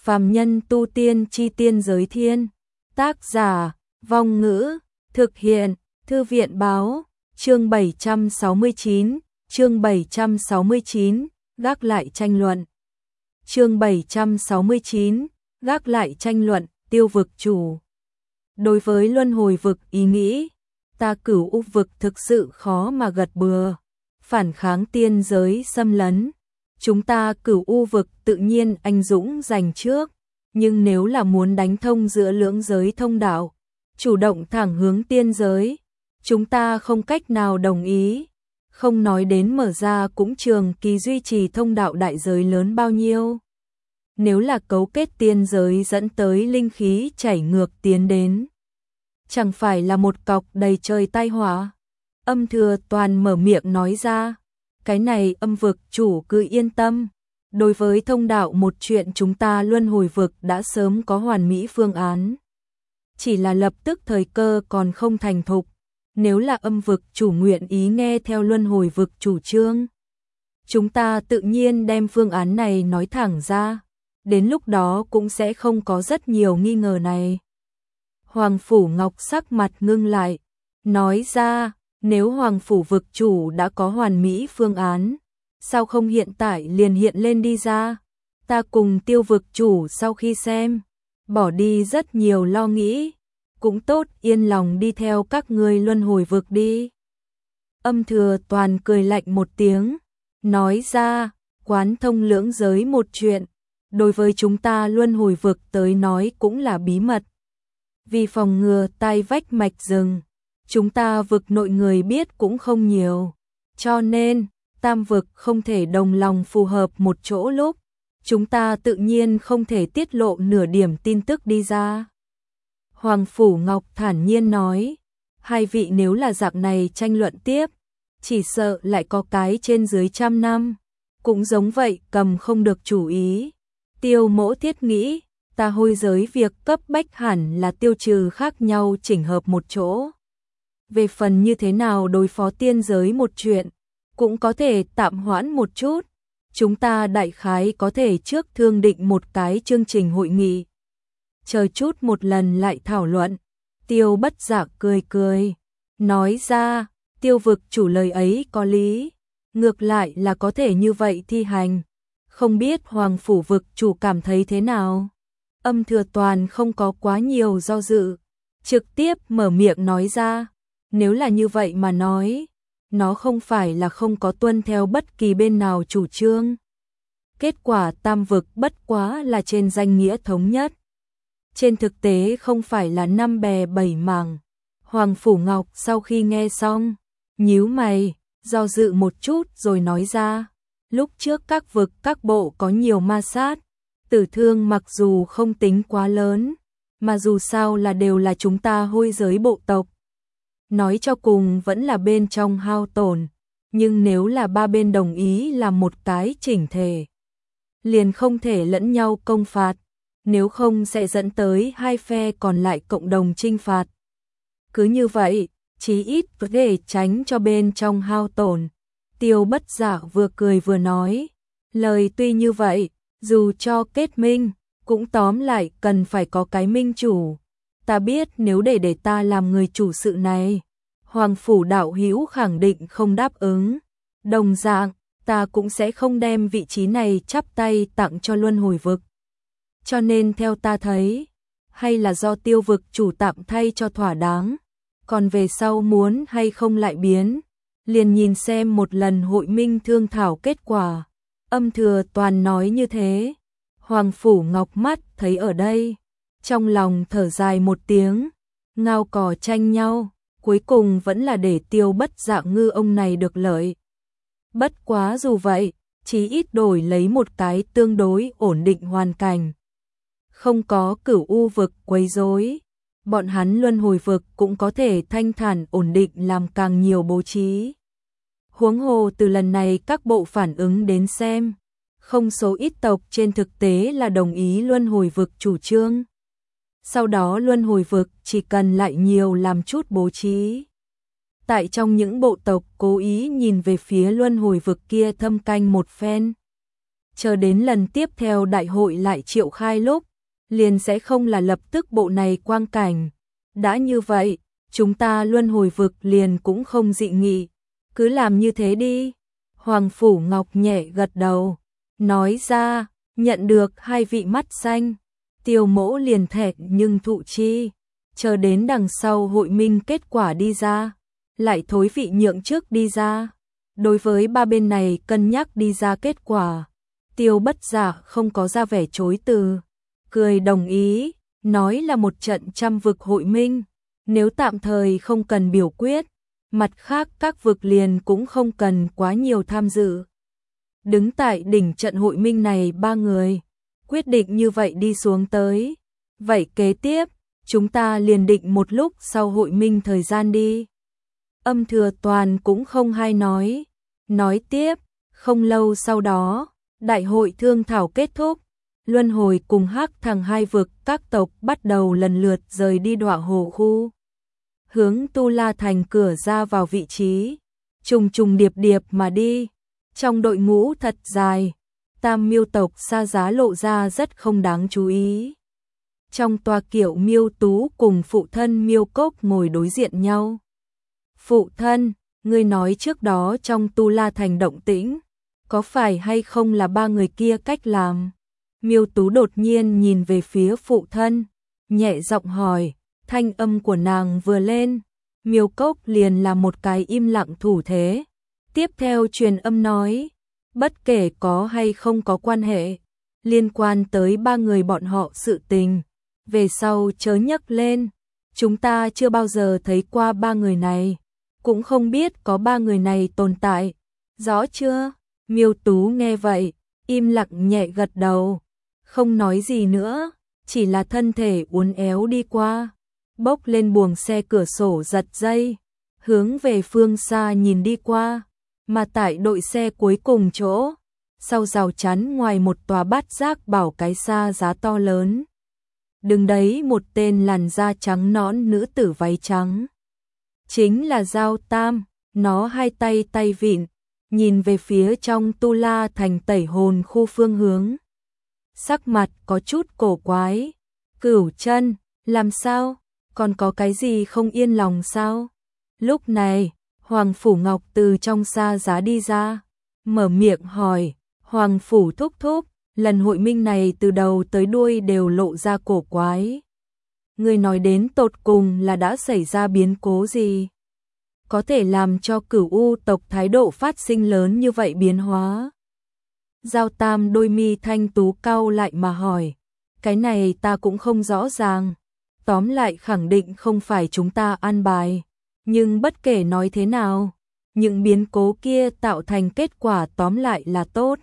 Phàm nhân tu tiên chi tiên giới thiên. Tác giả, Vong Ngữ, thực hiện, Thư viện báo, chương 769, chương 769, gác lại tranh luận. Chương 769, gác lại tranh luận, Tiêu vực chủ. Đối với luân hồi vực ý nghĩ, ta Cửu U vực thực sự khó mà gật bừa, phản kháng tiên giới xâm lấn. Chúng ta Cửu U vực tự nhiên anh dũng giành trước, nhưng nếu là muốn đánh thông giữa lưỡng giới thông đạo, chủ động thẳng hướng tiên giới, chúng ta không cách nào đồng ý, không nói đến mở ra cũng trường kỳ duy trì thông đạo đại giới lớn bao nhiêu. Nếu là cấu kết tiên giới dẫn tới linh khí chảy ngược tiến đến, chẳng phải là một cọc đầy trời tai họa. Âm Thừa Toàn mở miệng nói ra, cái này Âm vực chủ cứ yên tâm, đối với thông đạo một chuyện chúng ta luân hồi vực đã sớm có hoàn mỹ phương án. Chỉ là lập tức thời cơ còn không thành thục, nếu là Âm vực chủ nguyện ý nghe theo luân hồi vực chủ trương, chúng ta tự nhiên đem phương án này nói thẳng ra, đến lúc đó cũng sẽ không có rất nhiều nghi ngờ này. Hoàng Phủ Ngọc sắc mặt ngưng lại, nói ra, nếu Hoàng Phủ vực chủ đã có hoàn mỹ phương án, sao không hiện tại liền hiện lên đi ra? Ta cùng Tiêu vực chủ sau khi xem, bỏ đi rất nhiều lo nghĩ, cũng tốt yên lòng đi theo các ngươi luân hồi vực đi. Âm Thừa Toàn cười lạnh một tiếng, nói ra, quán thông lưỡng giới một chuyện, đối với chúng ta luân hồi vực tới nói cũng là bí mật. Vì phòng ngừa tai vách mạch rừng, chúng ta vực nội người biết cũng không nhiều, cho nên tam vực không thể đồng lòng phù hợp một chỗ lúc, chúng ta tự nhiên không thể tiết lộ nửa điểm tin tức đi ra. Hoàng Phủ Ngọc thản nhiên nói, hai vị nếu là dạng này tranh luận tiếp, chỉ sợ lại có cái trên dưới 100 năm, cũng giống vậy cầm không được chủ ý. Tiêu Mỗ thiết nghĩ, ta hôi giới việc cấp bách hẳn là tiêu trừ khác nhau chỉnh hợp một chỗ. Về phần như thế nào đối phó tiên giới một chuyện, cũng có thể tạm hoãn một chút. Chúng ta đại khái có thể trước thương định một cái chương trình hội nghị, chờ chút một lần lại thảo luận. Tiêu Bất Dạ cười cười, nói ra, Tiêu vực chủ lời ấy có lý, ngược lại là có thể như vậy thi hành. Không biết Hoàng Phủ vực chủ cảm thấy thế nào? Âm Thừa Toàn không có quá nhiều do dự, trực tiếp mở miệng nói ra, nếu là như vậy mà nói, nó không phải là không có tuân theo bất kỳ bên nào chủ trương. Kết quả tam vực bất quá là trên danh nghĩa thống nhất, trên thực tế không phải là năm bè bảy mảng. Hoàng Phủ Ngọc sau khi nghe xong, nhíu mày, do dự một chút rồi nói ra, lúc trước các vực các bộ có nhiều ma sát, tử thương mặc dù không tính quá lớn, mà dù sao là đều là chúng ta hôi giới bộ tộc. Nói cho cùng vẫn là bên trong hao tổn, nhưng nếu là ba bên đồng ý làm một cái chỉnh thể, liền không thể lẫn nhau công phạt, nếu không sẽ dẫn tới hai phe còn lại cộng đồng chinh phạt. Cứ như vậy, chí ít có thể tránh cho bên trong hao tổn. Tiêu Bất Dạ vừa cười vừa nói, lời tuy như vậy, dù cho kết minh, cũng tóm lại cần phải có cái minh chủ. Ta biết nếu để ta làm người chủ sự này, Hoàng Phủ đạo hữu khẳng định không đáp ứng. Đồng dạng, ta cũng sẽ không đem vị trí này chắp tay tặng cho luân hồi vực. Cho nên theo ta thấy, hay là do Tiêu vực chủ tạm thay cho thỏa đáng. Còn về sau muốn hay không lại biến, liền nhìn xem một lần hội minh thương thảo kết quả. Âm Thừa Toàn nói như thế, Hoàng Phủ Ngọc mắt thấy ở đây, trong lòng thở dài một tiếng, ngao cỏ tranh nhau, cuối cùng vẫn là để Tiêu Bất Dạ ngư ông này được lợi. Bất quá dù vậy, chí ít đổi lấy một cái tương đối ổn định hoàn cảnh. Không có Cửu U vực quấy rối, bọn hắn luân hồi vực cũng có thể thanh thản ổn định làm càng nhiều bố trí. Huống hồ từ lần này các bộ phản ứng đến xem, không số ít tộc trên thực tế là đồng ý luân hồi vực chủ trương. Sau đó luân hồi vực chỉ cần lại nhiều làm chút bố trí. Tại trong những bộ tộc cố ý nhìn về phía luân hồi vực kia thâm canh một phen. chờ đến lần tiếp theo đại hội lại triệu khai lúc, liền sẽ không là lập tức bộ này quang cảnh. Đã như vậy, chúng ta luân hồi vực liền cũng không dị nghị, cứ làm như thế đi. Hoàng Phủ Ngọc nhẹ gật đầu, nói ra, nhận được hai vị mắt xanh, Tiêu Mỗ liền thẹn nhưng thụ chi, chờ đến đằng sau hội minh kết quả đi ra, lại thối vị nhượng trước đi ra. Đối với ba bên này cân nhắc đi ra kết quả, Tiêu Bất Giả không có ra vẻ chối từ, cười đồng ý, nói là một trận trăm vực hội minh, nếu tạm thời không cần biểu quyết, mặt khác các vực liền cũng không cần quá nhiều tham dự. Đứng tại đỉnh trận hội minh này ba người, quyết định như vậy đi xuống tới. Vậy kế tiếp, chúng ta liền định một lúc sau hội minh thời gian đi. Âm Thừa Toàn cũng không hay nói tiếp, không lâu sau đó, đại hội thương thảo kết thúc, luân hồi cùng Hắc Thằng hai vực các tộc bắt đầu lần lượt rời đi Đọa Hồ khu, hướng Tu La Thành cửa ra vào vị trí, trùng trùng điệp điệp mà đi. Trong đội ngũ thật dài, Tam Miêu tộc Sa Giá lộ ra rất không đáng chú ý. Trong tòa kiệu Miêu Tú cùng phụ thân Miêu Cốc ngồi đối diện nhau. Phụ thân, ngươi nói trước đó trong Tu La Thành động tĩnh, có phải hay không là ba người kia cách làm? Miêu Tú đột nhiên nhìn về phía phụ thân, nhẹ giọng hỏi, thanh âm của nàng vừa lên, Miêu Cốc liền là một cái im lặng thủ thế. Tiếp theo truyền âm nói, bất kể có hay không có quan hệ, liên quan tới ba người bọn họ sự tình, về sau chớ nhắc lên, chúng ta chưa bao giờ thấy qua ba người này, cũng không biết có ba người này tồn tại, rõ chưa? Miêu Tú nghe vậy, im lặng nhẹ gật đầu, không nói gì nữa, chỉ là thân thể uốn éo đi qua, bốc lên buồng xe cửa sổ giật dây, hướng về phương xa nhìn đi qua, mà tại đội xe cuối cùng chỗ, sau rào chắn ngoài một tòa bát giác bảo cái xa giá to lớn. Đứng đấy một tên làn da trắng nõn nữ tử váy trắng. Chính là Giao Tam, nó hai tay vịn, nhìn về phía trong Tu La Thành Tẩy Hồn khu phương hướng. Sắc mặt có chút cổ quái. Cửu Chân, làm sao? Còn có cái gì không yên lòng sao? Lúc này, Hoàng Phủ Ngọc từ trong xa giá đi ra, mở miệng hỏi, Hoàng Phủ thúc thúc, lần hội minh này từ đầu tới đuôi đều lộ ra cổ quái. Người nói đến tột cùng là đã xảy ra biến cố gì? Có thể làm cho Cửu U tộc thái độ phát sinh lớn như vậy biến hóa? Giao Tam đôi mi thanh tú cau lại mà hỏi, cái này ta cũng không rõ ràng, tóm lại khẳng định không phải chúng ta an bài, nhưng bất kể nói thế nào, những biến cố kia tạo thành kết quả tóm lại là tốt.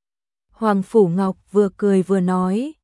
Hoàng Phủ Ngọc vừa cười vừa nói,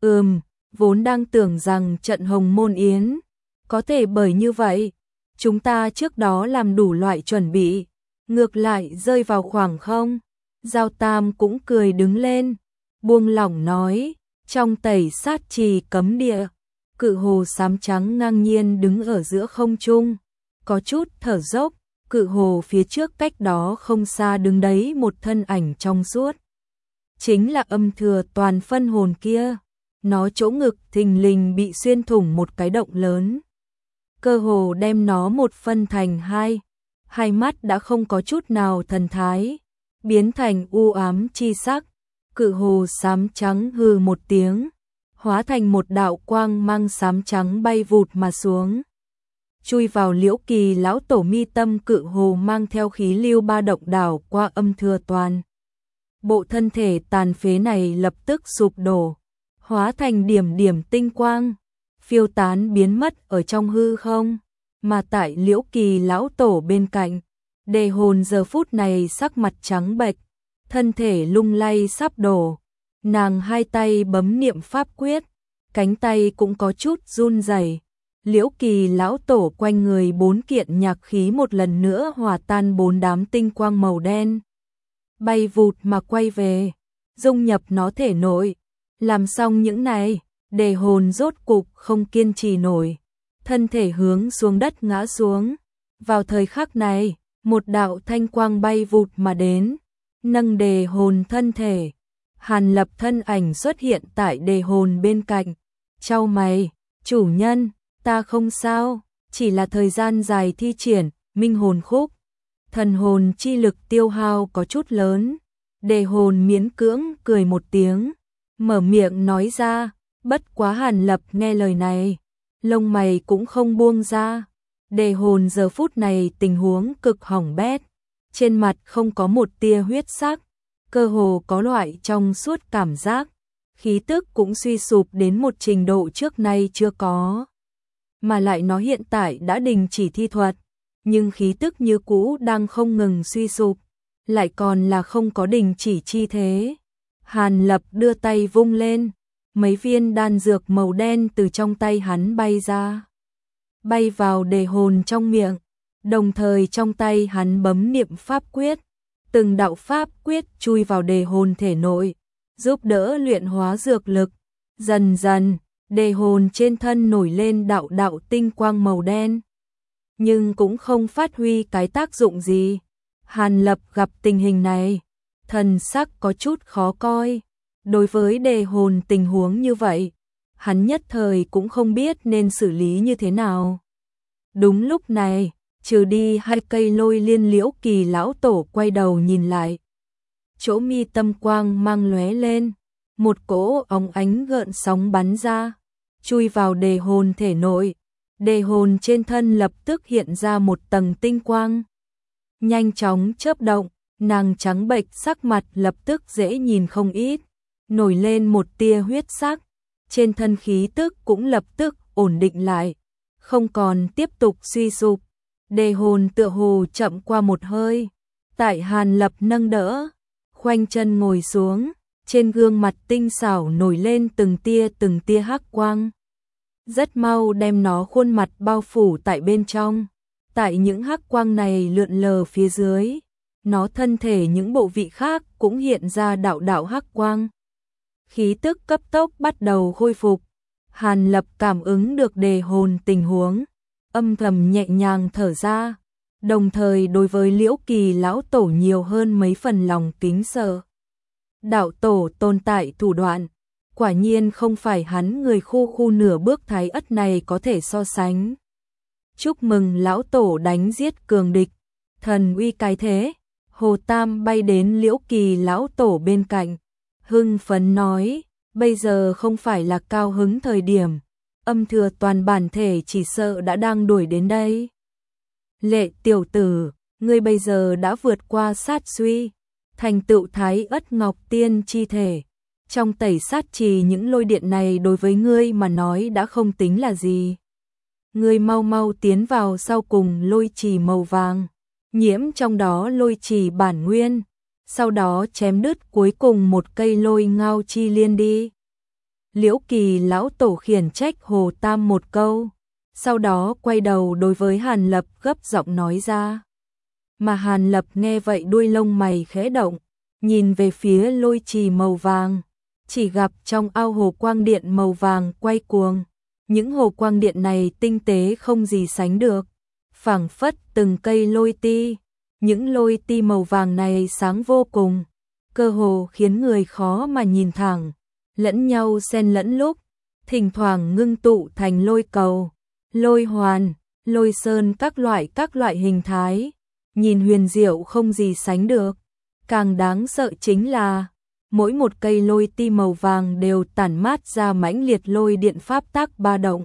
vốn đang tưởng rằng trận Hồng Môn Yến, có thể bởi như vậy, chúng ta trước đó làm đủ loại chuẩn bị, ngược lại rơi vào khoảng không. Giao Tam cũng cười đứng lên, buông lỏng nói, trong Tẩy Sát Trì cấm địa, Cự hồ xám trắng ngang nhiên đứng ở giữa không trung, có chút thở dốc, cự hồ phía trước cách đó không xa đứng đấy một thân ảnh trong suốt. Chính là Âm Thừa Toàn phân hồn kia, nó chỗ ngực thình lình bị xuyên thủng một cái động lớn. Cơ hồ đem nó một phân thành hai mắt đã không có chút nào thần thái, biến thành u ám chi sắc, cự hồ xám trắng hừ một tiếng, hóa thành một đạo quang mang xám trắng bay vụt mà xuống. Chui vào Liễu Kỳ lão tổ mi tâm, cự hồ mang theo khí lưu ba động đảo qua Âm Thừa Toàn. Bộ thân thể tàn phế này lập tức sụp đổ, hóa thành điểm điểm tinh quang, phiêu tán biến mất ở trong hư không, mà tại Liễu Kỳ lão tổ bên cạnh, Đề Hồn giờ phút này sắc mặt trắng bệch, thân thể lung lay sắp đổ, nàng hai tay bấm niệm pháp quyết, cánh tay cũng có chút run rẩy. Liễu Kỳ lão tổ quanh người 4 kiện nhạc khí một lần nữa hòa tan 4 đám tinh quang màu đen, bay vụt mà quay về, dung nhập nó thể nội. Làm xong những này, Đề Hồn rốt cục không kiên trì nổi, thân thể hướng xuống đất ngã xuống. Vào thời khắc này, một đạo thanh quang bay vụt mà đến, nâng Đề Hồn thân thể, Hàn Lập thân ảnh xuất hiện tại đề hồn bên cạnh, chau mày, chủ nhân, ta không sao, chỉ là thời gian dài thi triển, minh hồn khúc. Thần hồn chi lực tiêu hao có chút lớn, đề hồn miễn cưỡng cười một tiếng, mở miệng nói ra, bất quá Hàn Lập nghe lời này, lông mày cũng không buông ra. Đề hồn giờ phút này tình huống cực hỏng bét, trên mặt không có một tia huyết sắc, cơ hồ có loại trong suốt cảm giác, khí tức cũng suy sụp đến một trình độ trước nay chưa có. Mà lại nó hiện tại đã đình chỉ thi thuật, nhưng khí tức như cũ đang không ngừng suy sụp, lại còn là không có đình chỉ chi thế. Hàn Lập đưa tay vung lên, mấy viên đan dược màu đen từ trong tay hắn bay ra, bay vào đề hồn trong miệng, đồng thời trong tay hắn bấm niệm pháp quyết, từng đạo pháp quyết chui vào đề hồn thể nội, giúp đỡ luyện hóa dược lực. Dần dần, đề hồn trên thân nổi lên đạo đạo tinh quang màu đen, nhưng cũng không phát huy cái tác dụng gì. Hàn Lập gặp tình hình này, thần sắc có chút khó coi. Đối với đề hồn tình huống như vậy, hắn nhất thời cũng không biết nên xử lý như thế nào. Đúng lúc này, trừ đi hai cây lôi liên, Liễu Kỳ lão tổ quay đầu nhìn lại. Chỗ mi tâm quang mang lóe lên, một cỗ óng ánh gợn sóng bắn ra, chui vào đề hồn thể nội. Đề hồn trên thân lập tức hiện ra một tầng tinh quang, nhanh chóng chớp động, nàng trắng bệch sắc mặt lập tức dễ nhìn không ít, nổi lên một tia huyết sắc, trên thân khí tức cũng lập tức ổn định lại, không còn tiếp tục suy sụp. Đề hồn tựa hồ chậm qua một hơi, tại Hàn Lập nâng đỡ, khoanh chân ngồi xuống, trên gương mặt tinh xảo nổi lên từng tia hắc quang, rất mau đem nó khuôn mặt bao phủ tại bên trong. Tại những hắc quang này lượn lờ phía dưới, nó thân thể những bộ vị khác cũng hiện ra đạo đạo hắc quang. Khí tức cấp tốc bắt đầu khôi phục. Hàn Lập cảm ứng được đề hồn tình huống, âm thầm nhẹ nhàng thở ra, đồng thời đối với Liễu Kỳ lão tổ nhiều hơn mấy phần lòng kính sợ. Đạo tổ tồn tại thủ đoạn, quả nhiên không phải hắn người khu nửa bước thái ất này có thể so sánh. Chúc mừng lão tổ đánh giết cường địch, thần uy cái thế. Hồ Tam bay đến Liễu Kỳ lão tổ bên cạnh, hưng phấn nói, bây giờ không phải là cao hứng thời điểm, âm thừa toàn bản thể chỉ sợ đã đang đuổi đến đây. Lệ tiểu tử, ngươi bây giờ đã vượt qua sát suy, thành tựu thái ất ngọc tiên chi thể. Trong tẩy sát trì những lôi điện này đối với ngươi mà nói đã không tính là gì. Ngươi mau mau tiến vào sau cùng lôi trì màu vàng, nhiễm trong đó lôi trì bản nguyên, sau đó chém đứt cuối cùng một cây lôi ngao chi liên đi. Liễu Kỳ lão tổ khiển trách Hồ Tam một câu, sau đó quay đầu đối với Hàn Lập gấp giọng nói ra. Mà Hàn Lập nghe vậy đuôi lông mày khẽ động, nhìn về phía lôi trì màu vàng, chỉ gặp trong ao hồ quang điện màu vàng quay cuồng. Những hồ quang điện này tinh tế không gì sánh được, phảng phất từng cây lôi ti. Những lôi ti màu vàng này sáng vô cùng, cơ hồ khiến người khó mà nhìn thẳng, lẫn nhau xen lẫn lúc, thỉnh thoảng ngưng tụ thành lôi cầu, lôi hoàn, lôi sơn các loại hình thái, nhìn huyền diệu không gì sánh được. Càng đáng sợ chính là mỗi một cây lôi ti màu vàng đều tản mát ra mãnh liệt lôi điện pháp tác ba động,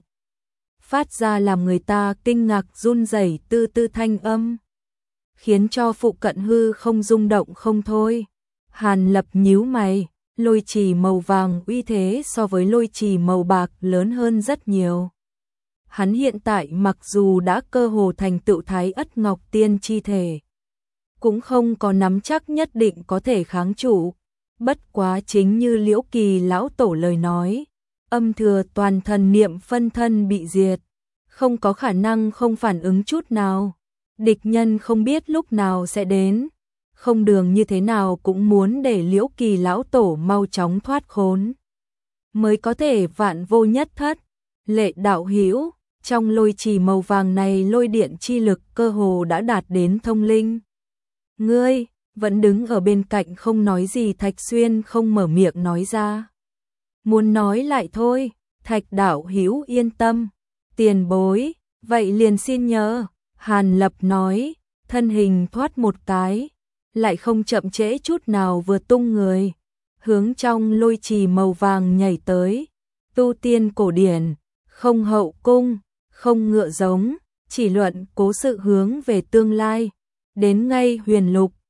phát ra làm người ta kinh ngạc run rẩy tư tư thanh âm, khiến cho phụ cận hư không rung động không thôi. Hàn Lập nhíu mày, lôi trì màu vàng uy thế so với lôi trì màu bạc lớn hơn rất nhiều. Hắn hiện tại mặc dù đã cơ hồ thành tựu thái ất ngọc tiên chi thể, cũng không có nắm chắc nhất định có thể kháng trụ. Bất quá chính như Liễu Kỳ lão tổ lời nói, âm thừa toàn thần niệm phân thân bị diệt, không có khả năng không phản ứng chút nào. Địch nhân không biết lúc nào sẽ đến, không đường như thế nào cũng muốn để Liễu Kỳ lão tổ mau chóng thoát khốn, mới có thể vạn vô nhất thất. Lệ đạo hữu, trong lôi trì màu vàng này lôi điện chi lực cơ hồ đã đạt đến thông linh. Ngươi, vẫn đứng ở bên cạnh không nói gì. Thạch Xuyên không mở miệng nói ra. Muốn nói lại thôi, Thạch đạo hữu yên tâm. Tiền bối, vậy liền xin nhờ. Hàn Lập nói, thân hình thoát một cái, lại không chậm trễ chút nào vừa tung người, hướng trong lôi trì màu vàng nhảy tới. Tu tiên cổ điển, không hậu cung, không ngựa giống, chỉ luận cố sự hướng về tương lai, đến ngay huyền lục,